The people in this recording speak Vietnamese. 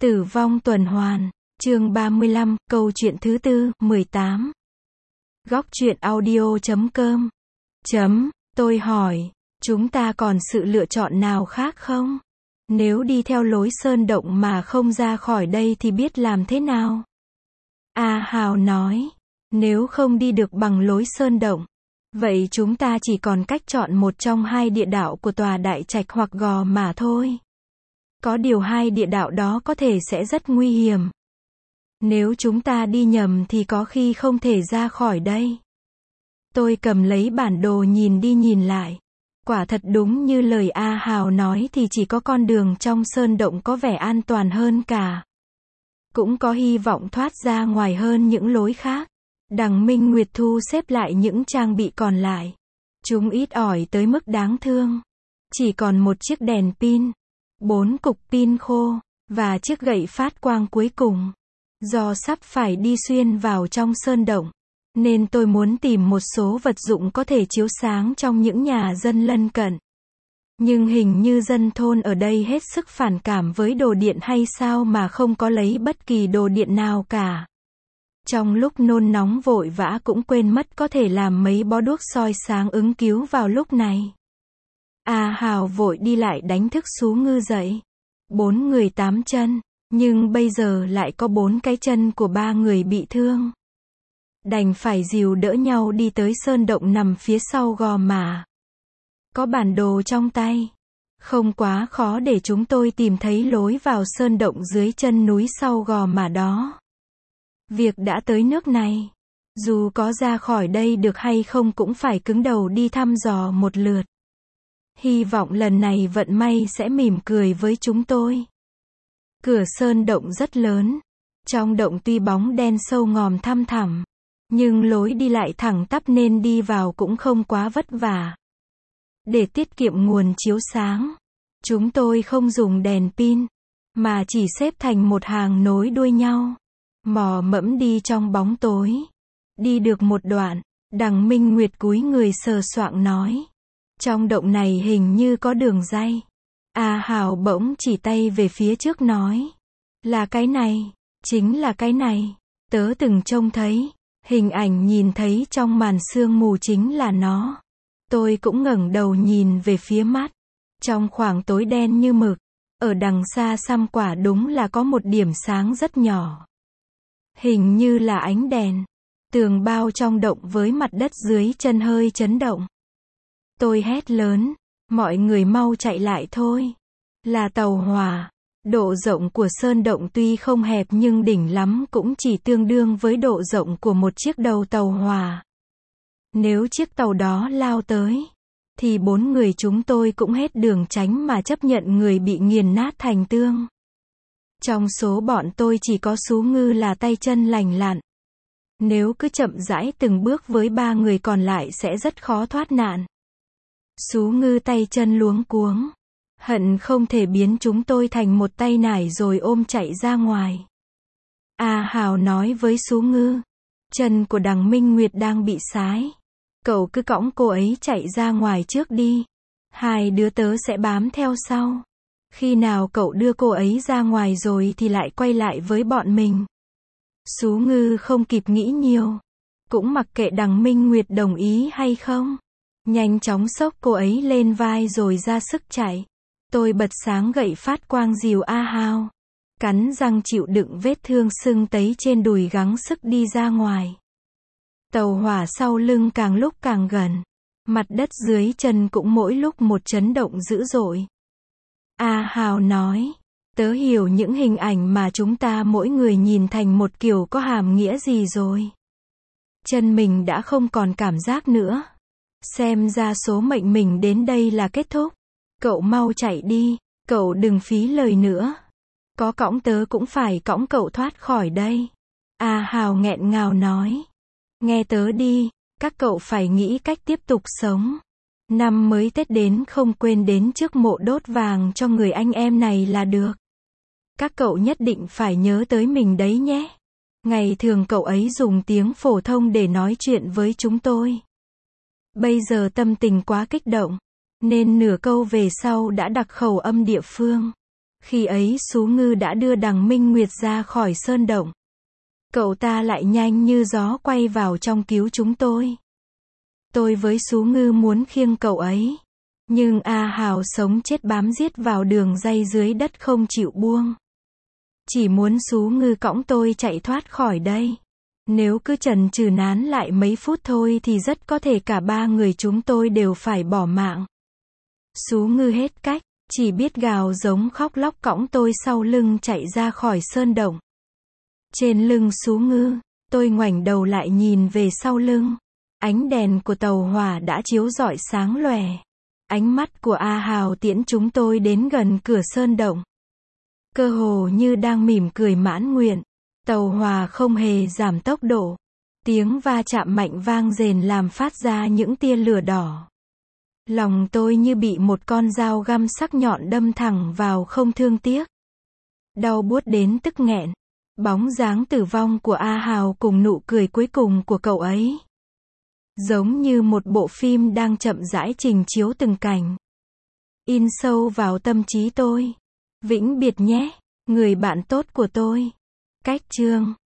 Tử vong tuần hoàn, chương 35, câu chuyện thứ tư, 18. Góc truyện audio.com. Tôi hỏi, chúng ta còn sự lựa chọn nào khác không? Nếu đi theo lối sơn động mà không ra khỏi đây thì biết làm thế nào? A Hào nói, nếu không đi được bằng lối sơn động, vậy chúng ta chỉ còn cách chọn một trong hai địa đạo của tòa đại trạch hoặc Gò Mả thôi. Có điều hai địa đạo đó có thể sẽ rất nguy hiểm. Nếu chúng ta đi nhầm thì có khi không thể ra khỏi đây. Tôi cầm lấy bản đồ nhìn đi nhìn lại. Quả thật đúng như lời A Hào nói thì chỉ có con đường trong sơn động có vẻ an toàn hơn cả. Cũng có hy vọng thoát ra ngoài hơn những lối khác. Đằng Minh Nguyệt thu xếp lại những trang bị còn lại. Chúng ít ỏi tới mức đáng thương. Chỉ còn một chiếc đèn pin, 4 cục pin khô, và chiếc gậy phát quang cuối cùng. Do sắp phải đi xuyên vào trong sơn động, nên tôi muốn tìm một số vật dụng có thể chiếu sáng trong những nhà dân lân cận. Nhưng hình như dân thôn ở đây hết sức phản cảm với đồ điện hay sao mà không có lấy bất kỳ đồ điện nào cả. Trong lúc nôn nóng vội vã cũng quên mất có thể làm mấy bó đuốc soi sáng ứng cứu vào lúc này. A Hào vội đi lại đánh thức Sú Ngư dậy. 4 người 8 chân, nhưng bây giờ lại có 4 cái chân của 3 người bị thương. Đành phải dìu đỡ nhau đi tới sơn động nằm phía sau Gò Mả. Có bản đồ trong tay, không quá khó để chúng tôi tìm thấy lối vào sơn động dưới chân núi sau Gò Mả đó. Việc đã tới nước này, dù có ra khỏi đây được hay không cũng phải cứng đầu đi thăm dò một lượt. Hy vọng lần này vận may sẽ mỉm cười với chúng tôi. Cửa sơn động rất lớn. Trong động tuy bóng đen sâu ngòm thăm thẳm, nhưng lối đi lại thẳng tắp nên đi vào cũng không quá vất vả. Để tiết kiệm nguồn chiếu sáng, chúng tôi không dùng đèn pin, mà chỉ xếp thành một hàng nối đuôi nhau. Mò mẫm đi trong bóng tối. Đi được một đoạn, đằng Minh Nguyệt cúi người sờ soạng nói. Trong động này hình như có đường ray. A Hào bỗng chỉ tay về phía trước nói. Là cái này, chính là cái này. Tớ từng trông thấy, hình ảnh nhìn thấy trong màn sương mù chính là nó. Tôi cũng ngẩng đầu nhìn về phía mắt. Trong khoảng tối đen như mực, ở đằng xa xăm quả đúng là có một điểm sáng rất nhỏ. Hình như là ánh đèn. Tường bao trong động với mặt đất dưới chân hơi chấn động. Tôi hét lớn, mọi người mau chạy lại thôi. Là tàu hỏa. Độ rộng của sơn động tuy không hẹp nhưng đỉnh lắm cũng chỉ tương đương với độ rộng của một chiếc đầu tàu hỏa. Nếu chiếc tàu đó lao tới, thì 4 người chúng tôi cũng hết đường tránh mà chấp nhận người bị nghiền nát thành tương. Trong số bọn tôi chỉ có Sú Ngư là tay chân lành lặn. Nếu cứ chậm rãi từng bước với 3 người còn lại sẽ rất khó thoát nạn. Sú Ngư tay chân luống cuống, hận không thể biến chúng tôi thành một tay nải rồi ôm chạy ra ngoài. A Hào nói với Sú Ngư, chân của đằng Minh Nguyệt đang bị sái. Cậu cứ cõng cô ấy chạy ra ngoài trước đi. Hai đứa tớ sẽ bám theo sau. Khi nào cậu đưa cô ấy ra ngoài rồi thì lại quay lại với bọn mình. Sú Ngư không kịp nghĩ nhiều. Cũng mặc kệ đằng Minh Nguyệt đồng ý hay không. Nhanh chóng xốc cô ấy lên vai rồi ra sức chạy. Tôi bật sáng gậy phát quang dìu A Hào. Cắn răng chịu đựng vết thương sưng tấy trên đùi gắng sức đi ra ngoài. Tàu hỏa sau lưng càng lúc càng gần. Mặt đất dưới chân cũng mỗi lúc một chấn động dữ dội. A Hào nói, tớ hiểu những hình ảnh mà chúng ta mỗi người nhìn thành một kiểu có hàm nghĩa gì rồi. Chân mình đã không còn cảm giác nữa. Xem ra số mệnh mình đến đây là kết thúc. Cậu mau chạy đi, cậu đừng phí lời nữa. Có cõng tớ cũng phải cõng cậu thoát khỏi đây. A Hào nghẹn ngào nói. Nghe tớ đi, các cậu phải nghĩ cách tiếp tục sống. Năm mới Tết đến không quên đến trước mộ đốt vàng cho người anh em này là được. Các cậu nhất định phải nhớ tới mình đấy nhé. Ngày thường cậu ấy dùng tiếng phổ thông để nói chuyện với chúng tôi. Bây giờ tâm tình quá kích động, nên nửa câu về sau đã đặc khẩu âm địa phương. Khi ấy Sú Ngư đã đưa đằng Minh Nguyệt ra khỏi sơn động. Cậu ta lại nhanh như gió quay vào trong cứu chúng tôi. Tôi với Sú Ngư muốn khiêng cậu ấy. Nhưng A Hào sống chết bám giết vào đường ray dưới đất không chịu buông. Chỉ muốn Sú Ngư cõng tôi chạy thoát khỏi đây. Nếu cứ chần chừ nán lại mấy phút thôi thì rất có thể cả ba người chúng tôi đều phải bỏ mạng. Sú Ngư hết cách, chỉ biết gào giống khóc lóc cõng tôi sau lưng chạy ra khỏi sơn động. Trên lưng Sú Ngư, tôi ngoảnh đầu lại nhìn về sau lưng. Ánh đèn của tàu hỏa đã chiếu rọi sáng lòe. Ánh mắt của A Hào tiễn chúng tôi đến gần cửa sơn động. Cơ hồ như đang mỉm cười mãn nguyện. Tàu hỏa không hề giảm tốc độ. Tiếng va chạm mạnh vang rền làm phát ra những tia lửa đỏ. Lòng tôi như bị một con dao găm sắc nhọn đâm thẳng vào không thương tiếc. Đau buốt đến tức nghẹn. Bóng dáng tử vong của A Hào cùng nụ cười cuối cùng của cậu ấy. Giống như một bộ phim đang chậm rãi trình chiếu từng cảnh. In sâu vào tâm trí tôi. Vĩnh biệt nhé, người bạn tốt của tôi. Cách chương